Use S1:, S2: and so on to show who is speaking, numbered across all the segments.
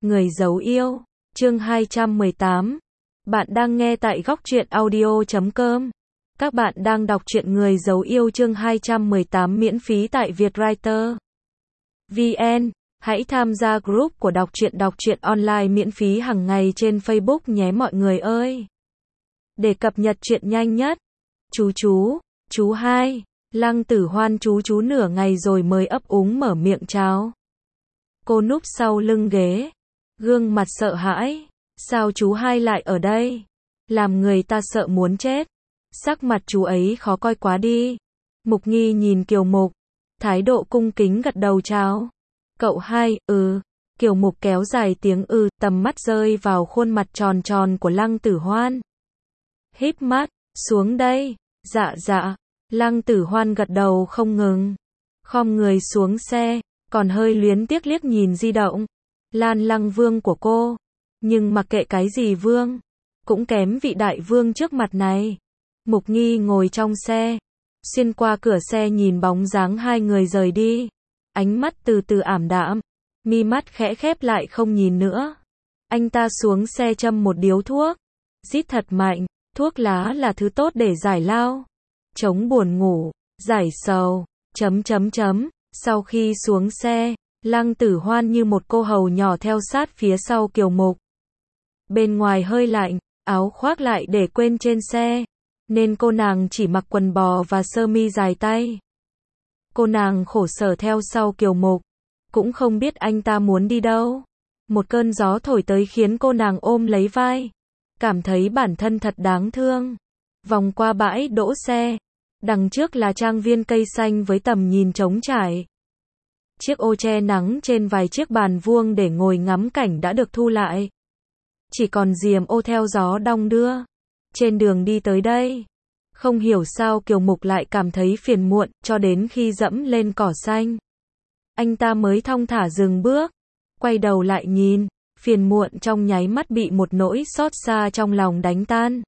S1: Người giấu yêu, chương 218. Bạn đang nghe tại góc truyện audio.com. Các bạn đang đọc truyện Người giấu yêu chương 218 miễn phí tại Vietwriter VN. Hãy tham gia group của đọc truyện online miễn phí hàng ngày trên Facebook nhé mọi người ơi. Để cập nhật truyện nhanh nhất. Chú hai. Lăng Tử Hoan chú nửa ngày rồi mới ấp úng mở miệng chào. Cô núp sau lưng ghế, gương mặt sợ hãi. Sao chú hai lại ở đây? Làm người ta sợ muốn chết. Sắc mặt chú ấy khó coi quá đi. Mục Nghi nhìn Kiều Mục, thái độ cung kính gật đầu chào. Cậu hai, Kiều Mục kéo dài tiếng tầm mắt rơi vào khuôn mặt tròn tròn của Lăng Tử Hoan. Híp mắt, xuống đây. Dạ. Lăng Tử Hoan gật đầu không ngừng. Khom người xuống xe, còn hơi luyến tiếc liếc nhìn di động. Lan Lăng Vương của cô. Nhưng mặc kệ cái gì vương, cũng kém vị đại vương trước mặt này. Mục Nghi ngồi trong xe, xuyên qua cửa xe nhìn bóng dáng hai người rời đi. Ánh mắt từ từ ảm đạm, mi mắt khẽ khép lại không nhìn nữa. Anh ta xuống xe châm một điếu thuốc, rít thật mạnh. Thuốc lá là thứ tốt để giải lao, chống buồn ngủ, giải sầu, Sau khi xuống xe, Lăng Tử Hoan như một cô hầu nhỏ theo sát phía sau Kiều Mục. Bên ngoài hơi lạnh, áo khoác lại để quên trên xe, nên cô nàng chỉ mặc quần bò và sơ mi dài tay. Cô nàng khổ sở theo sau Kiều Mục, cũng không biết anh ta muốn đi đâu. Một cơn gió thổi tới khiến cô nàng ôm lấy vai, cảm thấy bản thân thật đáng thương. Vòng qua bãi đỗ xe, đằng trước là trang viên cây xanh với tầm nhìn trống trải. Chiếc ô che nắng trên vài chiếc bàn vuông để ngồi ngắm cảnh đã được thu lại, chỉ còn diềm ô theo gió đong đưa. Trên đường đi tới đây, không hiểu sao Kiều Mục lại cảm thấy phiền muộn, cho đến khi dẫm lên cỏ xanh, anh ta mới thong thả dừng bước, quay đầu lại nhìn. Phiền muộn trong nháy mắt bị một nỗi xót xa trong lòng đánh tan.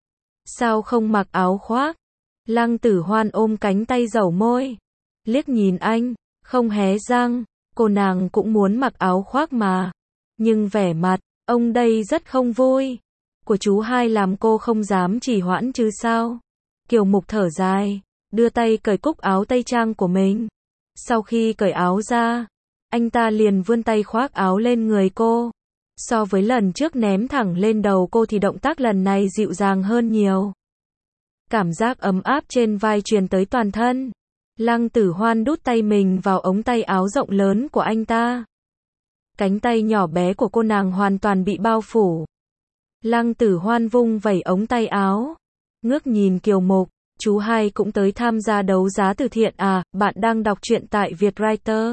S1: Sao không mặc áo khoác? Lăng Tử Hoan ôm cánh tay dẩu môi, liếc nhìn anh, không hé răng. Cô nàng cũng muốn mặc áo khoác mà, nhưng vẻ mặt ông đây rất không vui của chú hai làm cô không dám trì hoãn chứ sao. Kiều Mục thở dài, đưa tay cởi cúc áo tây trang của mình. Sau khi cởi áo ra, anh ta liền vươn tay khoác áo lên người cô. So với lần trước ném thẳng lên đầu cô thì động tác lần này dịu dàng hơn nhiều. Cảm giác ấm áp trên vai truyền tới toàn thân. Lăng Tử Hoan đút tay mình vào ống tay áo rộng lớn của anh ta. Cánh tay nhỏ bé của cô nàng hoàn toàn bị bao phủ. Lăng Tử Hoan vung vẩy ống tay áo, ngước nhìn Kiều Mục. Chú hai cũng tới tham gia đấu giá từ thiện à? Bạn đang đọc truyện tại Vietwriter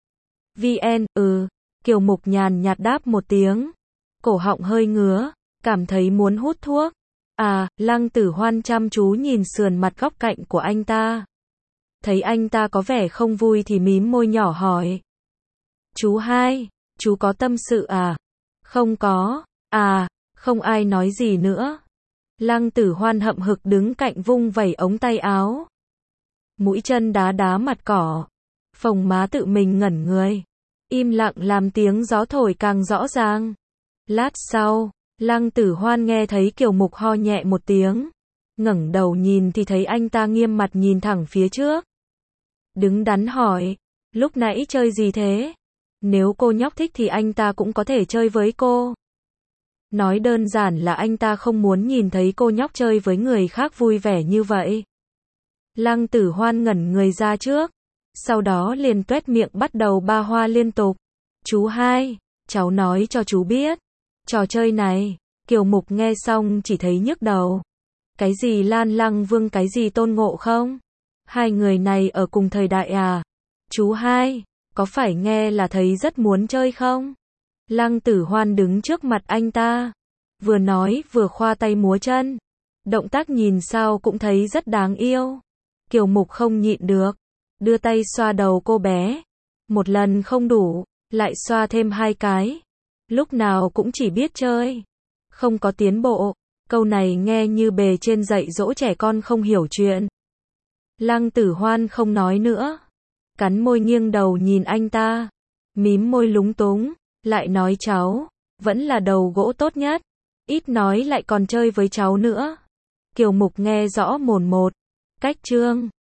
S1: VN. Kiều Mục nhàn nhạt đáp một tiếng, cổ họng hơi ngứa, cảm thấy muốn hút thuốc. Lăng Tử Hoan chăm chú nhìn sườn mặt góc cạnh của anh ta. Thấy anh ta có vẻ không vui thì mím môi nhỏ hỏi. Chú hai, chú có tâm sự à? Không có. Không ai nói gì nữa. Lăng Tử Hoan hậm hực đứng cạnh vung vẩy ống tay áo. Mũi chân đá mặt cỏ. Phồng má tự mình ngẩn người. Im lặng làm tiếng gió thổi càng rõ ràng. Lát sau, Lăng Tử Hoan nghe thấy Kiều Mục ho nhẹ một tiếng. Ngẩng đầu nhìn thì thấy anh ta nghiêm mặt nhìn thẳng phía trước. Đứng đắn hỏi, lúc nãy chơi gì thế? Nếu cô nhóc thích thì anh ta cũng có thể chơi với cô. Nói đơn giản là anh ta không muốn nhìn thấy cô nhóc chơi với người khác vui vẻ như vậy. Lăng Tử Hoan ngẩn người ra trước, sau đó liền tuét miệng bắt đầu ba hoa liên tục. Chú hai, cháu nói cho chú biết, trò chơi này. Kiều Mục nghe xong chỉ thấy nhức đầu. Cái gì Lan Lăng Vương, cái gì Tôn Ngộ Không? Hai người này ở cùng thời đại à? Chú hai, có phải nghe là thấy rất muốn chơi không? Lăng Tử Hoan đứng trước mặt anh ta, vừa nói vừa khoa tay múa chân. Động tác nhìn sao cũng thấy rất đáng yêu. Kiều Mục không nhịn được, đưa tay xoa đầu cô bé. Một lần không đủ, lại xoa thêm 2 cái. Lúc nào cũng chỉ biết chơi, không có tiến bộ. Câu này nghe như bề trên dạy dỗ trẻ con không hiểu chuyện. Lăng Tử Hoan không nói nữa, cắn môi nghiêng đầu nhìn anh ta, mím môi lúng túng. lại nói cháu, vẫn là đầu gỗ tốt nhất. Ít nói lại còn chơi với cháu nữa. Kiều Mục nghe rõ mồn một. Cách chương